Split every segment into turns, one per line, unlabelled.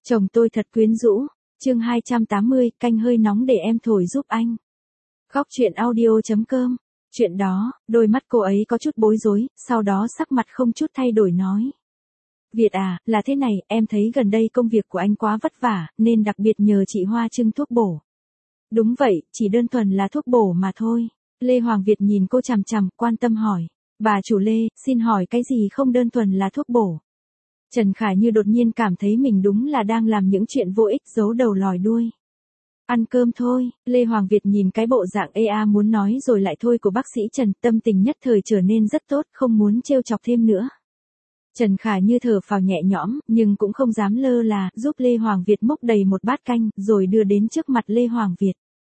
Chồng tôi thật quyến rũ. Chương 280, canh hơi nóng để em thổi giúp anh. Góc truyện audio.com. Chuyện đó, đôi mắt cô ấy có chút bối rối, sau đó sắc mặt không chút thay đổi nói. Việt à, là thế này, em thấy gần đây công việc của anh quá vất vả, nên đặc biệt nhờ chị Hoa trưng thuốc bổ. Đúng vậy, chỉ đơn thuần là thuốc bổ mà thôi. Lê Hoàng Việt nhìn cô chằm chằm, quan tâm hỏi. Bà chủ Lê, xin hỏi cái gì không đơn thuần là thuốc bổ? Trần Khải Như đột nhiên cảm thấy mình đúng là đang làm những chuyện vô ích, giấu đầu lòi đuôi. Ăn cơm thôi, Lê Hoàng Việt nhìn cái bộ dạng ea muốn nói rồi lại thôi của bác sĩ Trần, tâm tình nhất thời trở nên rất tốt, không muốn trêu chọc thêm nữa. Trần Khải Như thở phào nhẹ nhõm, nhưng cũng không dám lơ là, giúp Lê Hoàng Việt múc đầy một bát canh, rồi đưa đến trước mặt Lê Hoàng Việt.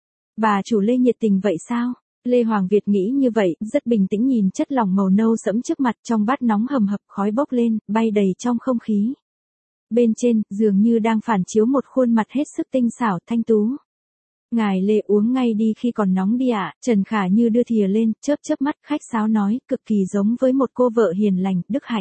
Bà chủ Lê nhiệt tình vậy sao? Lê Hoàng Việt nghĩ như vậy, rất bình tĩnh nhìn chất lỏng màu nâu sẫm trước mặt, trong bát nóng hầm hập, khói bốc lên, bay đầy trong không khí. Bên trên, dường như đang phản chiếu một khuôn mặt hết sức tinh xảo, thanh tú. Ngài Lê uống ngay đi khi còn nóng đi ạ. Trần Khả Như đưa thìa lên, chớp chớp mắt, khách sáo nói, cực kỳ giống với một cô vợ hiền lành, đức hạnh.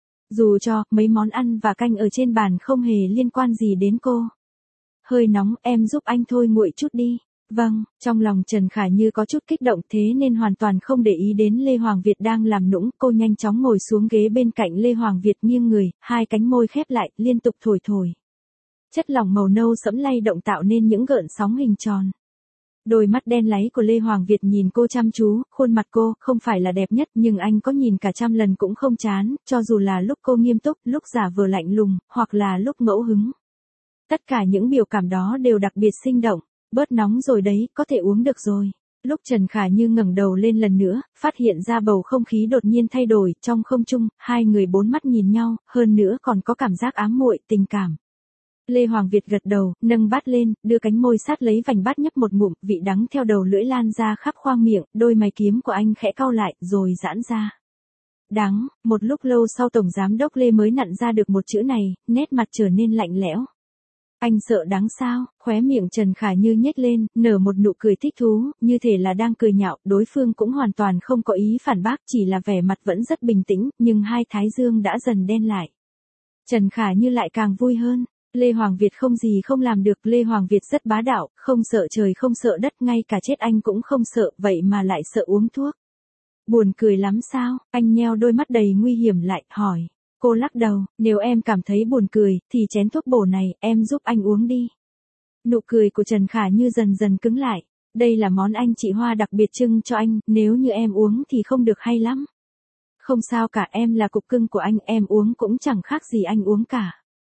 Dù cho, mấy món ăn và canh ở trên bàn không hề liên quan gì đến cô. Hơi nóng, em giúp anh thôi nguội chút đi. Vâng, trong lòng Trần Khải Như có chút kích động thế nên hoàn toàn không để ý đến Lê Hoàng Việt đang làm nũng, cô nhanh chóng ngồi xuống ghế bên cạnh Lê Hoàng Việt nghiêng người, hai cánh môi khép lại, liên tục thổi thổi. Chất lỏng màu nâu sẫm lay động tạo nên những gợn sóng hình tròn. Đôi mắt đen láy của Lê Hoàng Việt nhìn cô chăm chú, khuôn mặt cô không phải là đẹp nhất nhưng anh có nhìn cả trăm lần cũng không chán, cho dù là lúc cô nghiêm túc, lúc giả vờ lạnh lùng, hoặc là lúc ngẫu hứng. Tất cả những biểu cảm đó đều đặc biệt sinh động. Bớt nóng rồi đấy, có thể uống được rồi. Lúc Trần Khải Như ngẩng đầu lên lần nữa, phát hiện ra bầu không khí đột nhiên thay đổi, trong không trung, hai người bốn mắt nhìn nhau, hơn nữa còn có cảm giác ám muội, tình cảm. Lê Hoàng Việt gật đầu, nâng bát lên, đưa cánh môi sát lấy vành bát nhấp một ngụm, vị đắng theo đầu lưỡi lan ra khắp khoang miệng, đôi mày kiếm của anh khẽ cau lại, rồi giãn ra. Đắng, một lúc lâu sau Tổng Giám đốc Lê mới nặn ra được một chữ này, nét mặt trở nên lạnh lẽo. Anh sợ đắng sao? Khóe miệng Trần Khải Như nhếch lên, nở một nụ cười thích thú, như thể là đang cười nhạo, đối phương cũng hoàn toàn không có ý phản bác, chỉ là vẻ mặt vẫn rất bình tĩnh, nhưng hai thái dương đã dần đen lại. Trần Khải Như lại càng vui hơn. Lê Hoàng Việt không gì không làm được, Lê Hoàng Việt rất bá đạo, không sợ trời không sợ đất, ngay cả chết anh cũng không sợ, vậy mà lại sợ uống thuốc. Buồn cười lắm sao? Anh nheo đôi mắt đầy nguy hiểm lại, hỏi. Cô lắc đầu, nếu em cảm thấy buồn cười, thì chén thuốc bổ này, em giúp anh uống đi. Nụ cười của Trần Khả Như dần dần cứng lại. Đây là món anh chị Hoa đặc biệt trưng cho anh, nếu như em uống thì không được hay lắm. Không sao cả, em là cục cưng của anh, em uống cũng chẳng khác gì anh uống cả.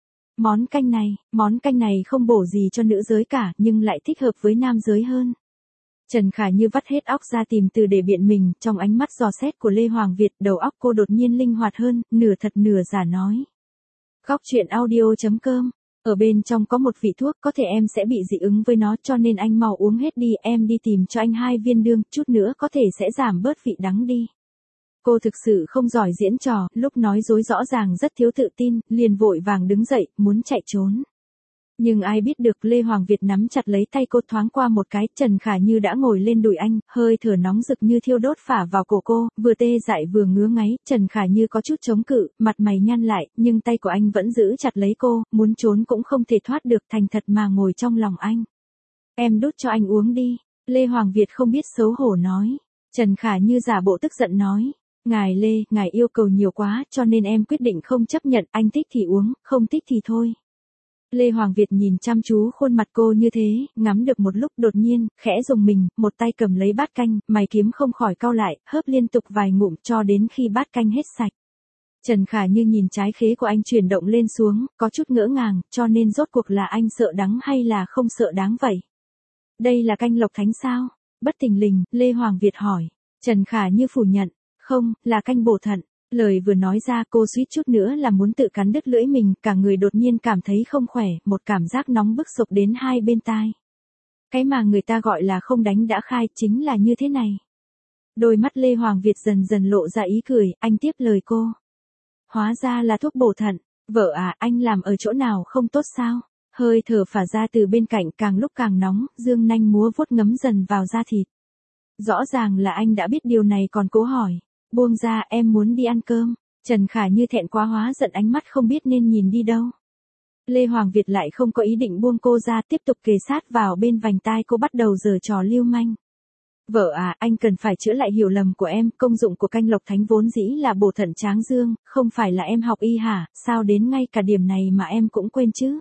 Món canh này không bổ gì cho nữ giới cả, nhưng lại thích hợp với nam giới hơn. Trần Khải Như vắt hết óc ra tìm từ để biện mình, trong ánh mắt dò xét của Lê Hoàng Việt, đầu óc cô đột nhiên linh hoạt hơn, nửa thật nửa giả nói. Góc truyện audio.com, ở bên trong có một vị thuốc, có thể em sẽ bị dị ứng với nó, cho nên anh mau uống hết đi, em đi tìm cho anh 2 viên đương, chút nữa có thể sẽ giảm bớt vị đắng đi. Cô thực sự không giỏi diễn trò, lúc nói dối rõ ràng rất thiếu tự tin, liền vội vàng đứng dậy, muốn chạy trốn. Nhưng ai biết được Lê Hoàng Việt nắm chặt lấy tay cô thoáng qua một cái, Trần Khả Như đã ngồi lên đùi anh, hơi thở nóng rực như thiêu đốt phả vào cổ cô, vừa tê dại vừa ngứa ngáy, Trần Khả Như có chút chống cự, mặt mày nhăn lại, nhưng tay của anh vẫn giữ chặt lấy cô, muốn trốn cũng không thể thoát được, thành thật mà ngồi trong lòng anh. Em đút cho anh uống đi, Lê Hoàng Việt không biết xấu hổ nói. Trần Khả Như giả bộ tức giận nói. Ngài Lê, ngài yêu cầu nhiều quá, cho nên em quyết định không chấp nhận, anh thích thì uống, không thích thì thôi. Lê Hoàng Việt nhìn chăm chú khuôn mặt cô như thế, ngắm được một lúc đột nhiên, khẽ rùng mình, một tay cầm lấy bát canh, mày kiếm không khỏi cau lại, hớp liên tục vài ngụm cho đến khi bát canh hết sạch. Trần Khả Như nhìn trái khế của anh chuyển động lên xuống, có chút ngỡ ngàng, cho nên rốt cuộc là anh sợ đắng hay là không sợ đáng vậy? Đây là canh lộc thánh sao? Bất thình lình, Lê Hoàng Việt hỏi. Trần Khả Như phủ nhận. Không, là canh bổ thận. Lời vừa nói ra cô suýt chút nữa là muốn tự cắn đứt lưỡi mình, cả người đột nhiên cảm thấy không khỏe, một cảm giác nóng bức sộc đến hai bên tai. Cái mà người ta gọi là không đánh đã khai chính là như thế này. Đôi mắt Lê Hoàng Việt dần dần lộ ra ý cười, anh tiếp lời cô. Hóa ra là thuốc bổ thận, vợ à, anh làm ở chỗ nào không tốt sao? Hơi thở phả ra từ bên cạnh càng lúc càng nóng, dương nanh múa vuốt ngấm dần vào da thịt. Rõ ràng là anh đã biết điều này còn cố hỏi. Buông ra, em muốn đi ăn cơm. Trần Khả Như thẹn quá hóa giận, ánh mắt không biết nên nhìn đi đâu. Lê Hoàng Việt lại không có ý định buông cô ra, tiếp tục kề sát vào bên vành tai cô bắt đầu giở trò lưu manh. Vợ à, anh cần phải chữa lại hiểu lầm của em, công dụng của canh lộc thánh vốn dĩ là bổ thận tráng dương, không phải là em học y hả, sao đến ngay cả điểm này mà em cũng quên chứ.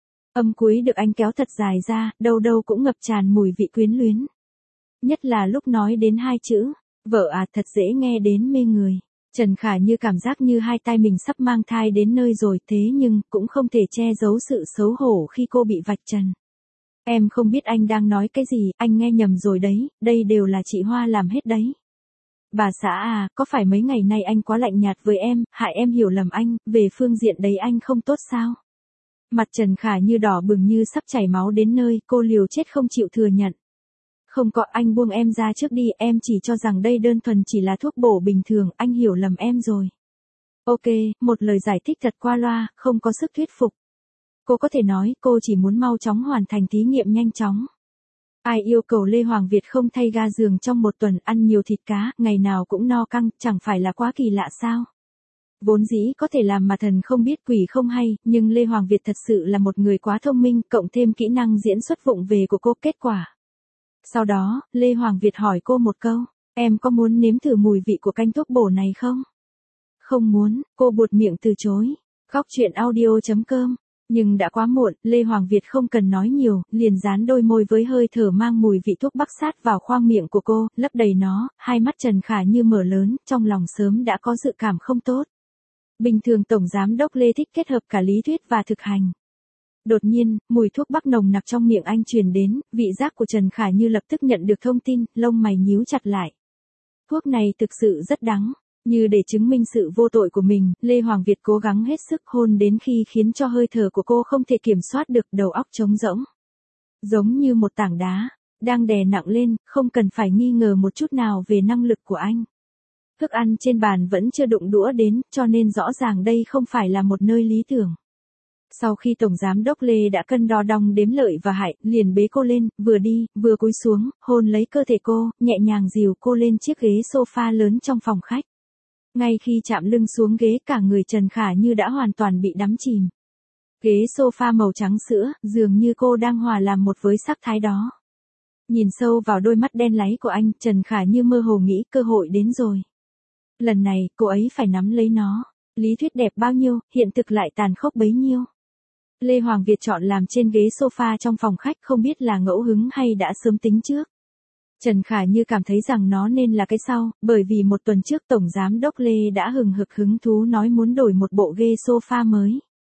Âm cuối được anh kéo thật dài ra, đâu đâu cũng ngập tràn mùi vị quyến luyến. Nhất là lúc nói đến hai chữ, vợ à, thật dễ nghe đến mê người. Trần Khả Như cảm giác như hai tay mình sắp mang thai đến nơi rồi, thế nhưng cũng không thể che giấu sự xấu hổ khi cô bị vạch trần. Em không biết anh đang nói cái gì, anh nghe nhầm rồi đấy, đây đều là chị Hoa làm hết đấy. Bà xã à, có phải mấy ngày nay anh quá lạnh nhạt với em, hại em hiểu lầm anh, về phương diện đấy anh không tốt sao? Mặt Trần Khả Như đỏ bừng như sắp chảy máu đến nơi, cô liều chết không chịu thừa nhận. Không có, anh buông em ra trước đi, em chỉ cho rằng đây đơn thuần chỉ là thuốc bổ bình thường, anh hiểu lầm em rồi. Ok, một lời giải thích thật qua loa, không có sức thuyết phục. Cô có thể nói cô chỉ muốn mau chóng hoàn thành thí nghiệm nhanh chóng. Ai yêu cầu Lê Hoàng Việt không thay ga giường trong một tuần, ăn nhiều thịt cá, ngày nào cũng no căng, chẳng phải là quá kỳ lạ sao? Vốn dĩ có thể làm mà thần không biết quỷ không hay, nhưng Lê Hoàng Việt thật sự là một người quá thông minh, cộng thêm kỹ năng diễn xuất vụng về của cô, kết quả. Sau đó, Lê Hoàng Việt hỏi cô một câu, em có muốn nếm thử mùi vị của canh thuốc bổ này không? Không muốn, cô buột miệng từ chối. Góc chuyện audio.com. Nhưng đã quá muộn, Lê Hoàng Việt không cần nói nhiều, liền dán đôi môi với hơi thở mang mùi vị thuốc bắc sát vào khoang miệng của cô, lấp đầy nó, hai mắt Trần Khả Như mở lớn, trong lòng sớm đã có dự cảm không tốt. Bình thường Tổng Giám đốc Lê thích kết hợp cả lý thuyết và thực hành. Đột nhiên, mùi thuốc bắc nồng nặc trong miệng anh truyền đến, vị giác của Trần Khả Như lập tức nhận được thông tin, lông mày nhíu chặt lại. Thuốc này thực sự rất đắng. Như để chứng minh sự vô tội của mình, Lê Hoàng Việt cố gắng hết sức hôn đến khi khiến cho hơi thở của cô không thể kiểm soát được, đầu óc trống rỗng. Giống như một tảng đá, đang đè nặng lên, không cần phải nghi ngờ một chút nào về năng lực của anh. Thức ăn trên bàn vẫn chưa đụng đũa đến, cho nên rõ ràng đây không phải là một nơi lý tưởng. Sau khi Tổng Giám đốc Lê đã cân đo đong đếm lợi và hại, liền bế cô lên, vừa đi, vừa cúi xuống, hôn lấy cơ thể cô, nhẹ nhàng dìu cô lên chiếc ghế sofa lớn trong phòng khách. Ngay khi chạm lưng xuống ghế, cả người Trần Khả Như đã hoàn toàn bị đắm chìm. Ghế sofa màu trắng sữa, dường như cô đang hòa làm một với sắc thái đó. Nhìn sâu vào đôi mắt đen láy của anh, Trần Khả Như mơ hồ nghĩ cơ hội đến rồi. Lần này, cô ấy phải nắm lấy nó. Lý thuyết đẹp bao nhiêu, hiện thực lại tàn khốc bấy nhiêu. Lê Hoàng Việt chọn làm trên ghế sofa trong phòng khách, không biết là ngẫu hứng hay đã sớm tính trước. Trần Khả Như cảm thấy rằng nó nên là cái sau, bởi vì một tuần trước Tổng Giám đốc Lê đã hừng hực hứng thú nói muốn đổi một bộ ghế sofa mới.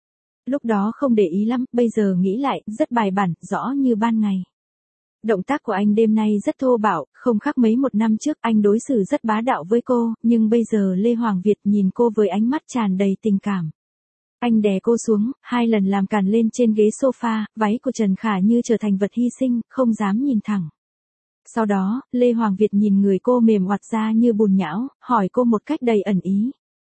Lúc đó không để ý lắm, bây giờ nghĩ lại, rất bài bản, rõ như ban ngày. Động tác của anh đêm nay rất thô bạo, không khác mấy một năm trước, anh đối xử rất bá đạo với cô, nhưng bây giờ Lê Hoàng Việt nhìn cô với ánh mắt tràn đầy tình cảm. Anh đè cô xuống, hai lần làm càn lên trên ghế sofa, váy của Trần Khả Như trở thành vật hy sinh, không dám nhìn thẳng. Sau đó, Lê Hoàng Việt nhìn người cô mềm oặt ra như bùn nhão, hỏi cô một cách đầy ẩn ý.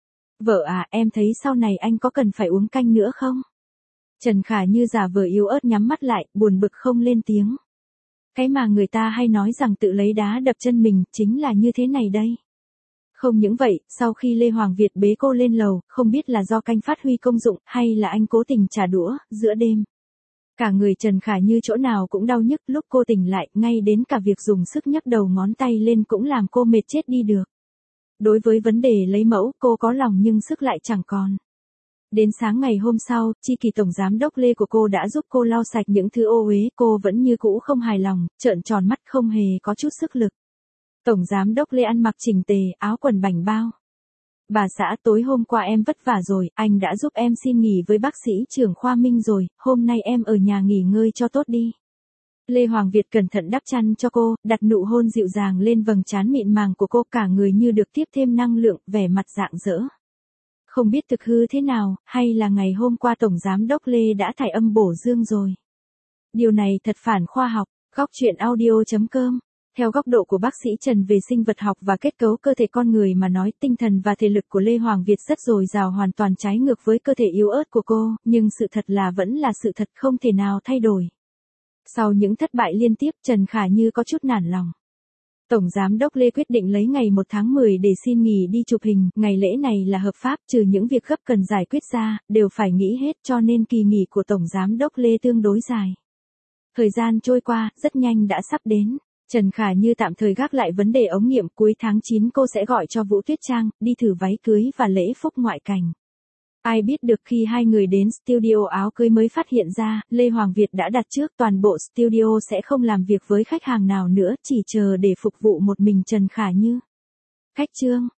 Vợ à, em thấy sau này anh có cần phải uống canh nữa không? Trần Khả Như giả vờ yếu ớt nhắm mắt lại, buồn bực không lên tiếng. Cái mà người ta hay nói rằng tự lấy đá đập chân mình, chính là như thế này đây. Không những vậy, sau khi Lê Hoàng Việt bế cô lên lầu, không biết là do canh phát huy công dụng, hay là anh cố tình trả đũa, giữa đêm. Cả người Trần Khả Như chỗ nào cũng đau nhức, lúc cô tỉnh lại, ngay đến cả việc dùng sức nhấc đầu ngón tay lên cũng làm cô mệt chết đi được. Đối với vấn đề lấy mẫu, cô có lòng nhưng sức lại chẳng còn. Đến sáng ngày hôm sau, Chi Kỳ Tổng Giám đốc Lê của cô đã giúp cô lau sạch những thứ ô uế, cô vẫn như cũ không hài lòng, trợn tròn mắt không hề có chút sức lực. Tổng Giám đốc Lê ăn mặc chỉnh tề, áo quần bảnh bao. Bà xã, tối hôm qua em vất vả rồi, anh đã giúp em xin nghỉ với bác sĩ trưởng khoa Minh rồi, hôm nay em ở nhà nghỉ ngơi cho tốt đi. Lê Hoàng Việt cẩn thận đắp chăn cho cô, đặt nụ hôn dịu dàng lên vầng trán mịn màng của cô, cả người như được tiếp thêm năng lượng, vẻ mặt rạng rỡ. Không biết thực hư thế nào, hay là ngày hôm qua Tổng Giám đốc Lê đã thải âm bổ dương rồi. Điều này thật phản khoa học. Góc chuyện audio.com. Theo góc độ của bác sĩ Trần về sinh vật học và kết cấu cơ thể con người mà nói, tinh thần và thể lực của Lê Hoàng Việt rất dồi dào, hoàn toàn trái ngược với cơ thể yếu ớt của cô, nhưng sự thật là vẫn là sự thật, không thể nào thay đổi. Sau những thất bại liên tiếp, Trần Khả Như có chút nản lòng. Tổng Giám đốc Lê quyết định lấy ngày 1 tháng 10 để xin nghỉ đi chụp hình, ngày lễ này là hợp pháp, trừ những việc gấp cần giải quyết ra, đều phải nghỉ hết cho nên kỳ nghỉ của Tổng Giám đốc Lê tương đối dài. Thời gian trôi qua, rất nhanh đã sắp đến. Trần Khả Như tạm thời gác lại vấn đề ống nghiệm, cuối tháng 9 cô sẽ gọi cho Vũ Tuyết Trang, đi thử váy cưới và lễ phúc ngoại cảnh. Ai biết được khi hai người đến studio áo cưới mới phát hiện ra, Lê Hoàng Việt đã đặt trước toàn bộ studio sẽ không làm việc với khách hàng nào nữa, chỉ chờ để phục vụ một mình Trần Khả Như. Khách trương,